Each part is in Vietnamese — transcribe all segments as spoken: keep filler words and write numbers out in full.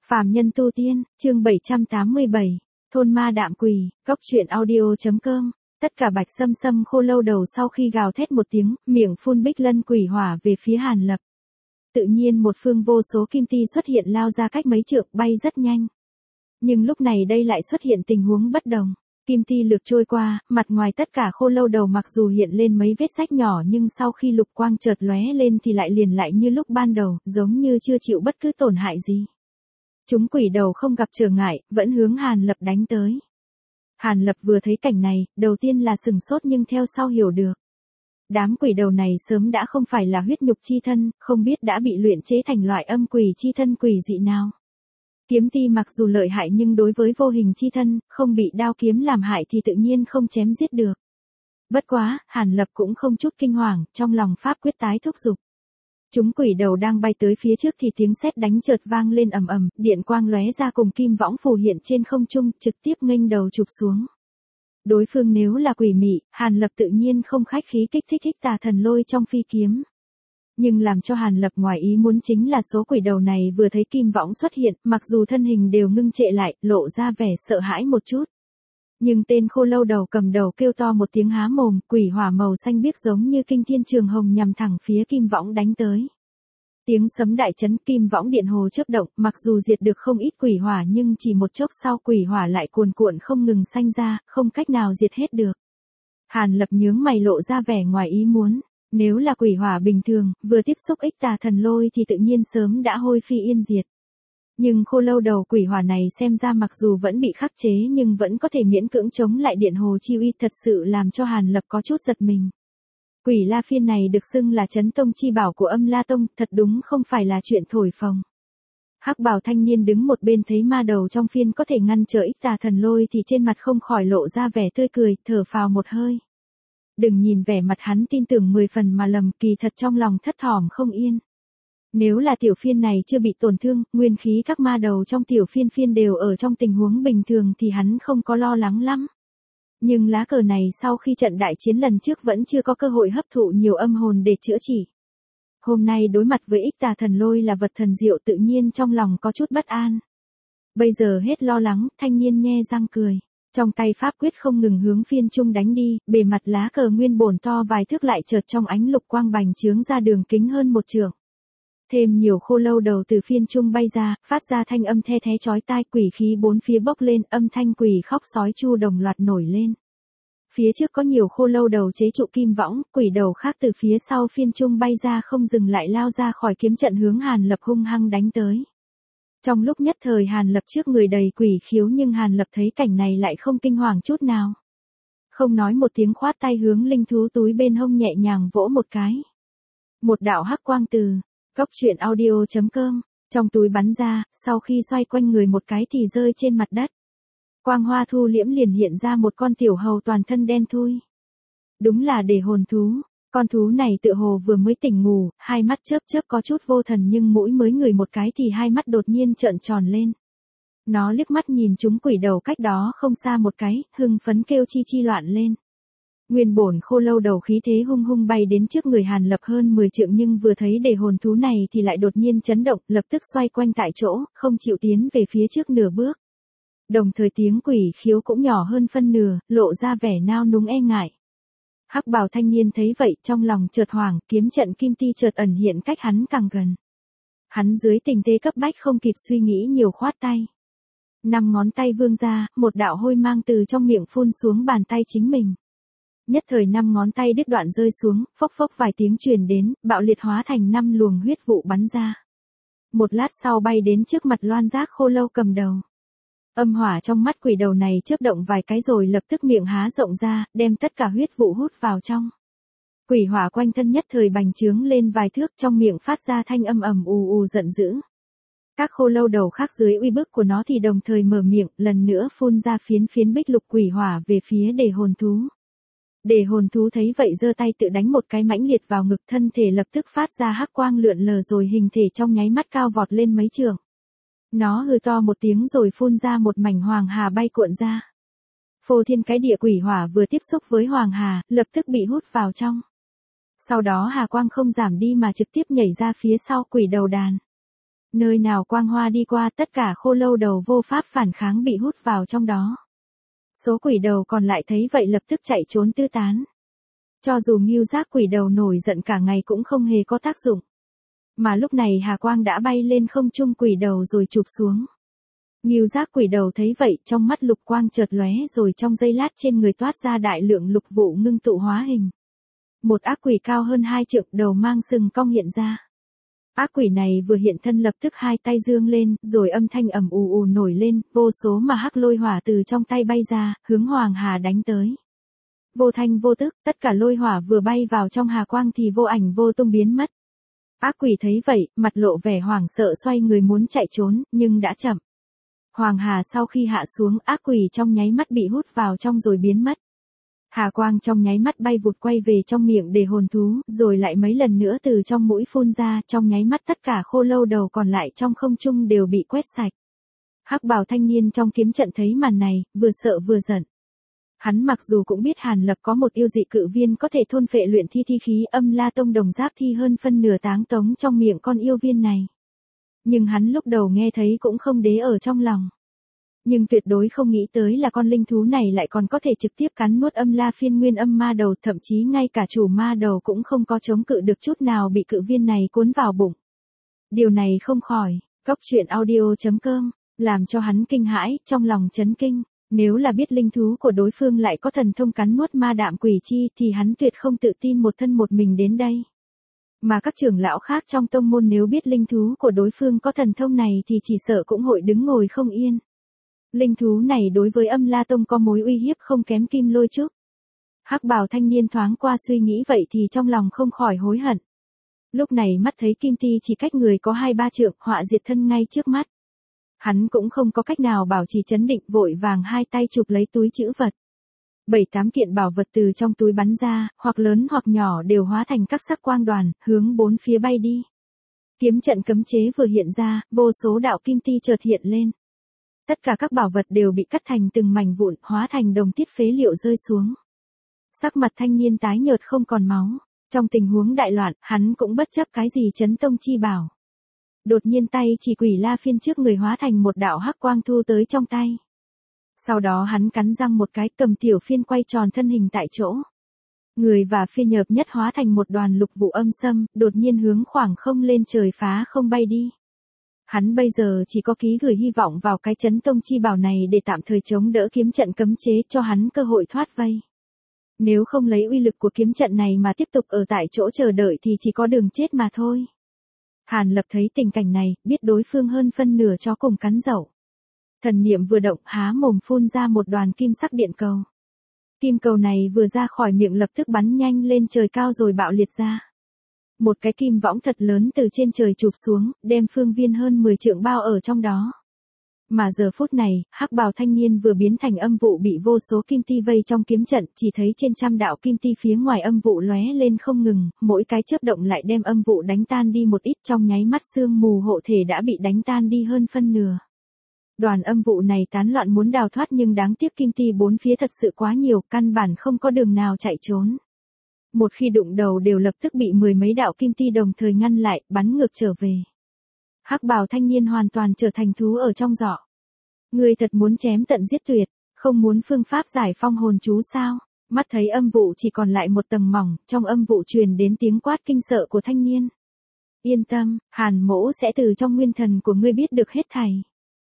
Phàm nhân tu tiên, chương bảy trăm tám mươi bảy, thôn ma đạm quỷ, góc truyện audio.com. Tất cả bạch sâm sâm khô lâu đầu sau khi gào thét một tiếng, miệng phun bích lân quỷ hỏa về phía Hàn Lập. Tự nhiên một phương vô số kim ti xuất hiện lao ra cách mấy trượng, bay rất nhanh. Nhưng lúc này đây lại xuất hiện tình huống bất đồng. Kim ti lược trôi qua, mặt ngoài tất cả khô lâu đầu mặc dù hiện lên mấy vết rách nhỏ nhưng sau khi lục quang chợt lóe lên thì lại liền lại như lúc ban đầu, giống như chưa chịu bất cứ tổn hại gì. Chúng quỷ đầu không gặp trở ngại, vẫn hướng Hàn Lập đánh tới. Hàn Lập vừa thấy cảnh này, đầu tiên là sừng sốt nhưng theo sau hiểu được. Đám quỷ đầu này sớm đã không phải là huyết nhục chi thân, không biết đã bị luyện chế thành loại âm quỷ chi thân quỷ dị nào. Kiếm ti mặc dù lợi hại nhưng đối với vô hình chi thân, không bị đao kiếm làm hại thì tự nhiên không chém giết được. Bất quá, Hàn Lập cũng không chút kinh hoàng, trong lòng pháp quyết tái thúc dục. Chúng quỷ đầu đang bay tới phía trước thì tiếng sét đánh chợt vang lên ầm ầm, điện quang lóe ra cùng kim võng phù hiện trên không trung, trực tiếp nghênh đầu chụp xuống. Đối phương nếu là quỷ mị, Hàn Lập tự nhiên không khách khí kích thích thích tà thần lôi trong phi kiếm. Nhưng làm cho Hàn Lập ngoài ý muốn chính là số quỷ đầu này vừa thấy kim võng xuất hiện, mặc dù thân hình đều ngưng trệ lại, lộ ra vẻ sợ hãi một chút. Nhưng tên khô lâu đầu cầm đầu kêu to một tiếng há mồm, quỷ hỏa màu xanh biếc giống như kinh thiên trường hồng nhằm thẳng phía kim võng đánh tới. Tiếng sấm đại chấn, kim võng điện hồ chớp động, mặc dù diệt được không ít quỷ hỏa nhưng chỉ một chốc sau quỷ hỏa lại cuồn cuộn không ngừng sanh ra, không cách nào diệt hết được. Hàn Lập nhướng mày lộ ra vẻ ngoài ý muốn. Nếu là quỷ hỏa bình thường, vừa tiếp xúc ích tà thần lôi thì tự nhiên sớm đã hôi phi yên diệt. Nhưng khô lâu đầu quỷ hỏa này xem ra mặc dù vẫn bị khắc chế nhưng vẫn có thể miễn cưỡng chống lại điện hồ chi uy, thật sự làm cho Hàn Lập có chút giật mình. Quỷ La Phiên này được xưng là chấn tông chi bảo của Âm La Tông, thật đúng không phải là chuyện thổi phồng. Hắc bào thanh niên đứng một bên thấy ma đầu trong phiên có thể ngăn trở ích tà thần lôi thì trên mặt không khỏi lộ ra vẻ tươi cười, thở phào một hơi. Đừng nhìn vẻ mặt hắn tin tưởng mười phần mà lầm, kỳ thật trong lòng thất thỏm không yên. Nếu là tiểu phiên này chưa bị tổn thương, nguyên khí các ma đầu trong tiểu phiên phiên đều ở trong tình huống bình thường thì hắn không có lo lắng lắm. Nhưng lá cờ này sau khi trận đại chiến lần trước vẫn chưa có cơ hội hấp thụ nhiều âm hồn để chữa trị. Hôm nay đối mặt với ích tà thần lôi là vật thần diệu, tự nhiên trong lòng có chút bất an. Bây giờ hết lo lắng, thanh niên nhe răng cười. Trong tay pháp quyết không ngừng hướng phiên trung đánh đi, bề mặt lá cờ nguyên bổn to vài thước lại chợt trong ánh lục quang bành trướng ra đường kính hơn một trượng. Thêm nhiều khô lâu đầu từ phiên trung bay ra, phát ra thanh âm the thé chói tai, quỷ khí bốn phía bốc lên, âm thanh quỷ khóc sói chu đồng loạt nổi lên. Phía trước có nhiều khô lâu đầu chế trụ kim võng, quỷ đầu khác từ phía sau phiên trung bay ra không dừng lại lao ra khỏi kiếm trận hướng Hàn Lập hung hăng đánh tới. Trong lúc nhất thời Hàn Lập trước người đầy quỷ khiếu nhưng Hàn Lập thấy cảnh này lại không kinh hoàng chút nào. Không nói một tiếng khoát tay hướng linh thú túi bên hông nhẹ nhàng vỗ một cái. Một đạo hắc quang từ góc truyện audio.com trong túi bắn ra, sau khi xoay quanh người một cái thì rơi trên mặt đất. Quang hoa thu liễm liền hiện ra một con tiểu hầu toàn thân đen thui. Đúng là để hồn thú. Con thú này tựa hồ vừa mới tỉnh ngủ, hai mắt chớp chớp có chút vô thần nhưng mũi mới ngửi một cái thì hai mắt đột nhiên trợn tròn lên. Nó liếc mắt nhìn chúng quỷ đầu cách đó không xa một cái, hưng phấn kêu chi chi loạn lên. Nguyên bổn khô lâu đầu khí thế hung hung bay đến trước người Hàn Lập hơn mười trượng nhưng vừa thấy để hồn thú này thì lại đột nhiên chấn động, lập tức xoay quanh tại chỗ, không chịu tiến về phía trước nửa bước. Đồng thời tiếng quỷ khiếu cũng nhỏ hơn phân nửa, lộ ra vẻ nao núng e ngại. Hắc bào thanh niên thấy vậy trong lòng chợt hoảng, kiếm trận kim ti chợt ẩn hiện cách hắn càng gần. Hắn dưới tình thế cấp bách không kịp suy nghĩ nhiều khoát tay. Năm ngón tay vươn ra, một đạo hôi mang từ trong miệng phun xuống bàn tay chính mình. Nhất thời năm ngón tay đứt đoạn rơi xuống, phốc phốc vài tiếng truyền đến, bạo liệt hóa thành năm luồng huyết vụ bắn ra. Một lát sau bay đến trước mặt loan giác khô lâu cầm đầu. Âm hỏa trong mắt quỷ đầu này chớp động vài cái rồi lập tức miệng há rộng ra, đem tất cả huyết vụ hút vào trong. Quỷ hỏa quanh thân nhất thời bành trướng lên vài thước, trong miệng phát ra thanh âm ầm ù ù giận dữ. Các khô lâu đầu khác dưới uy bức của nó thì đồng thời mở miệng, lần nữa phun ra phiến phiến bích lục quỷ hỏa về phía đề hồn thú. Đề hồn thú thấy vậy giơ tay tự đánh một cái mãnh liệt vào ngực, thân thể lập tức phát ra hắc quang lượn lờ rồi hình thể trong nháy mắt cao vọt lên mấy trượng. Nó hừ to một tiếng rồi phun ra một mảnh hoàng hà bay cuộn ra. Phô thiên cái địa quỷ hỏa vừa tiếp xúc với hoàng hà, lập tức bị hút vào trong. Sau đó hà quang không giảm đi mà trực tiếp nhảy ra phía sau quỷ đầu đàn. Nơi nào quang hoa đi qua, tất cả khô lâu đầu vô pháp phản kháng bị hút vào trong đó. Số quỷ đầu còn lại thấy vậy lập tức chạy trốn tứ tán. Cho dù Ngưu Giác quỷ đầu nổi giận cả ngày cũng không hề có tác dụng. Mà lúc này Hà Quang đã bay lên không trung quỷ đầu rồi chụp xuống. Ngưu Giác quỷ đầu thấy vậy, trong mắt lục quang chợt lóe rồi trong giây lát trên người toát ra đại lượng lục vụ ngưng tụ hóa hình. Một ác quỷ cao hơn hai trượng, đầu mang sừng cong hiện ra. Ác quỷ này vừa hiện thân lập tức hai tay dương lên, rồi âm thanh ầm ù ù nổi lên, vô số mà hắc lôi hỏa từ trong tay bay ra, hướng Hoàng Hà đánh tới. Vô thanh vô tức, tất cả lôi hỏa vừa bay vào trong hà quang thì vô ảnh vô tung biến mất. Ác quỷ thấy vậy, mặt lộ vẻ hoảng sợ xoay người muốn chạy trốn, nhưng đã chậm. Hoàng hà sau khi hạ xuống, ác quỷ trong nháy mắt bị hút vào trong rồi biến mất. Hà quang trong nháy mắt bay vụt quay về trong miệng để hồn thú, rồi lại mấy lần nữa từ trong mũi phun ra, trong nháy mắt tất cả khô lâu đầu còn lại trong không trung đều bị quét sạch. Hắc bào thanh niên trong kiếm trận thấy màn này, vừa sợ vừa giận. Hắn mặc dù cũng biết Hàn Lập có một yêu dị cự viên có thể thôn phệ luyện thi thi khí âm la tông đồng giáp thi hơn phân nửa táng tống trong miệng con yêu viên này. Nhưng hắn lúc đầu nghe thấy cũng không đế ở trong lòng. Nhưng tuyệt đối không nghĩ tới là con linh thú này lại còn có thể trực tiếp cắn nuốt âm la phiên nguyên âm ma đầu, thậm chí ngay cả chủ ma đầu cũng không có chống cự được chút nào bị cự viên này cuốn vào bụng. Điều này không khỏi, cốc truyện audio chấm com, làm cho hắn kinh hãi, trong lòng chấn kinh. Nếu là biết linh thú của đối phương lại có thần thông cắn nuốt ma đạm quỷ chi thì hắn tuyệt không tự tin một thân một mình đến đây. Mà các trưởng lão khác trong tông môn nếu biết linh thú của đối phương có thần thông này thì chỉ sợ cũng hội đứng ngồi không yên. Linh thú này đối với âm la tông có mối uy hiếp không kém kim lôi trúc. Hắc bào thanh niên thoáng qua suy nghĩ vậy thì trong lòng không khỏi hối hận. Lúc này mắt thấy kim ti chỉ cách người có hai ba trượng, họa diệt thân ngay trước mắt. Hắn cũng không có cách nào bảo trì chấn định, vội vàng hai tay chụp lấy túi trữ vật. Bảy tám kiện bảo vật từ trong túi bắn ra, hoặc lớn hoặc nhỏ đều hóa thành các sắc quang đoàn, hướng bốn phía bay đi. Kiếm trận cấm chế vừa hiện ra, vô số đạo kim ti chợt hiện lên. Tất cả các bảo vật đều bị cắt thành từng mảnh vụn, hóa thành đồng tiết phế liệu rơi xuống. Sắc mặt thanh niên tái nhợt không còn máu. Trong tình huống đại loạn, hắn cũng bất chấp cái gì chấn tông chi bảo. Đột nhiên tay chỉ quỷ la phiên trước người hóa thành một đạo hắc quang thu tới trong tay. Sau đó hắn cắn răng một cái, cầm tiểu phiên quay tròn thân hình tại chỗ. Người và phiên nhợt nhất hóa thành một đoàn lục vụ âm sâm, đột nhiên hướng khoảng không lên trời phá không bay đi. Hắn bây giờ chỉ có ký gửi hy vọng vào cái chấn tông chi bảo này để tạm thời chống đỡ kiếm trận cấm chế cho hắn cơ hội thoát vây. Nếu không lấy uy lực của kiếm trận này mà tiếp tục ở tại chỗ chờ đợi thì chỉ có đường chết mà thôi. Hàn Lập thấy tình cảnh này, biết đối phương hơn phân nửa chó cùng cắn dậu. Thần niệm vừa động, há mồm phun ra một đoàn kim sắc điện cầu. Kim cầu này vừa ra khỏi miệng lập tức bắn nhanh lên trời cao rồi bạo liệt ra. Một cái kim võng thật lớn từ trên trời chụp xuống, đem phương viên hơn mười trượng bao ở trong đó. Mà giờ phút này, hắc bào thanh niên vừa biến thành âm vụ bị vô số kim ti vây trong kiếm trận, chỉ thấy trên trăm đạo kim ti phía ngoài âm vụ lóe lên không ngừng, mỗi cái chớp động lại đem âm vụ đánh tan đi một ít, trong nháy mắt sương mù hộ thể đã bị đánh tan đi hơn phân nửa. Đoàn âm vụ này tán loạn muốn đào thoát nhưng đáng tiếc kim ti bốn phía thật sự quá nhiều, căn bản không có đường nào chạy trốn. Một khi đụng đầu đều lập tức bị mười mấy đạo kim ti đồng thời ngăn lại, bắn ngược trở về. Hắc bào thanh niên hoàn toàn trở thành thú ở trong giỏ. Người thật muốn chém tận giết tuyệt, không muốn phương pháp giải phong hồn chú sao? Mắt thấy âm vụ chỉ còn lại một tầng mỏng, trong âm vụ truyền đến tiếng quát kinh sợ của thanh niên. Yên tâm, Hàn mỗ sẽ từ trong nguyên thần của ngươi biết được hết thảy.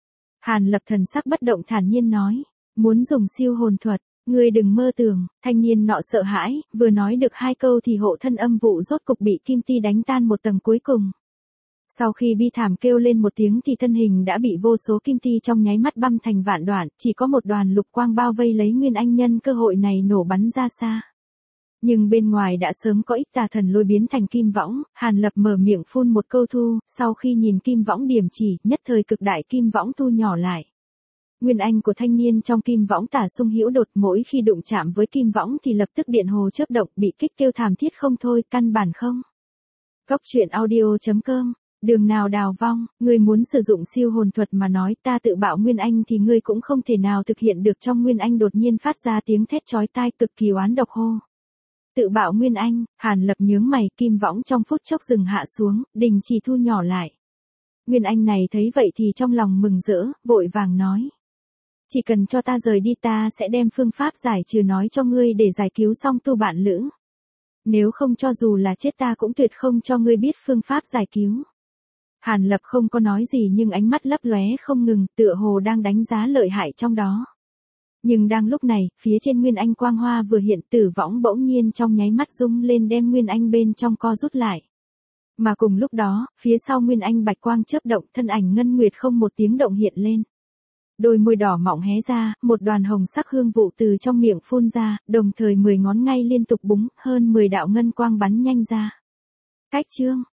Hàn Lập thần sắc bất động thản nhiên nói, muốn dùng siêu hồn thuật, ngươi đừng mơ tưởng. Thanh niên nọ sợ hãi, vừa nói được hai câu thì hộ thân âm vụ rốt cục bị kim ti đánh tan một tầng cuối cùng. Sau khi bi thảm kêu lên một tiếng thì thân hình đã bị vô số kim ti trong nháy mắt băm thành vạn đoạn, chỉ có một đoàn lục quang bao vây lấy Nguyên Anh nhân cơ hội này nổ bắn ra xa. Nhưng bên ngoài đã sớm có ít tà thần lôi biến thành kim võng, Hàn Lập mở miệng phun một câu thu, sau khi nhìn kim võng điểm chỉ, nhất thời cực đại kim võng thu nhỏ lại. Nguyên Anh của thanh niên trong kim võng tả sung hữu đột, mỗi khi đụng chạm với kim võng thì lập tức điện hồ chớp động, bị kích kêu thảm thiết không thôi, căn bản không. Cốc truyện audio chấm com. Đường nào đào vong, ngươi muốn sử dụng siêu hồn thuật mà nói ta tự bạo Nguyên Anh thì ngươi cũng không thể nào thực hiện được. Trong Nguyên Anh đột nhiên phát ra tiếng thét chói tai cực kỳ oán độc hô. Tự bạo Nguyên Anh, Hàn Lập nhướng mày, kim võng trong phút chốc dừng hạ xuống, đình chỉ thu nhỏ lại. Nguyên Anh này thấy vậy thì trong lòng mừng rỡ, vội vàng nói. Chỉ cần cho ta rời đi ta sẽ đem phương pháp giải trừ nói cho ngươi để giải cứu song tu bạn lữ. Nếu không cho dù là chết ta cũng tuyệt không cho ngươi biết phương pháp giải cứu. Hàn Lập không có nói gì nhưng ánh mắt lấp lóe không ngừng, tựa hồ đang đánh giá lợi hại trong đó. Nhưng đang lúc này, phía trên Nguyên Anh quang hoa vừa hiện, Tử Võng bỗng nhiên trong nháy mắt rung lên đem Nguyên Anh bên trong co rút lại. Mà cùng lúc đó, phía sau Nguyên Anh bạch quang chớp động, thân ảnh ngân nguyệt không một tiếng động hiện lên. Đôi môi đỏ mọng hé ra, một đoàn hồng sắc hương vụ từ trong miệng phun ra, đồng thời mười ngón ngay liên tục búng, hơn mười đạo ngân quang bắn nhanh ra. Cách chương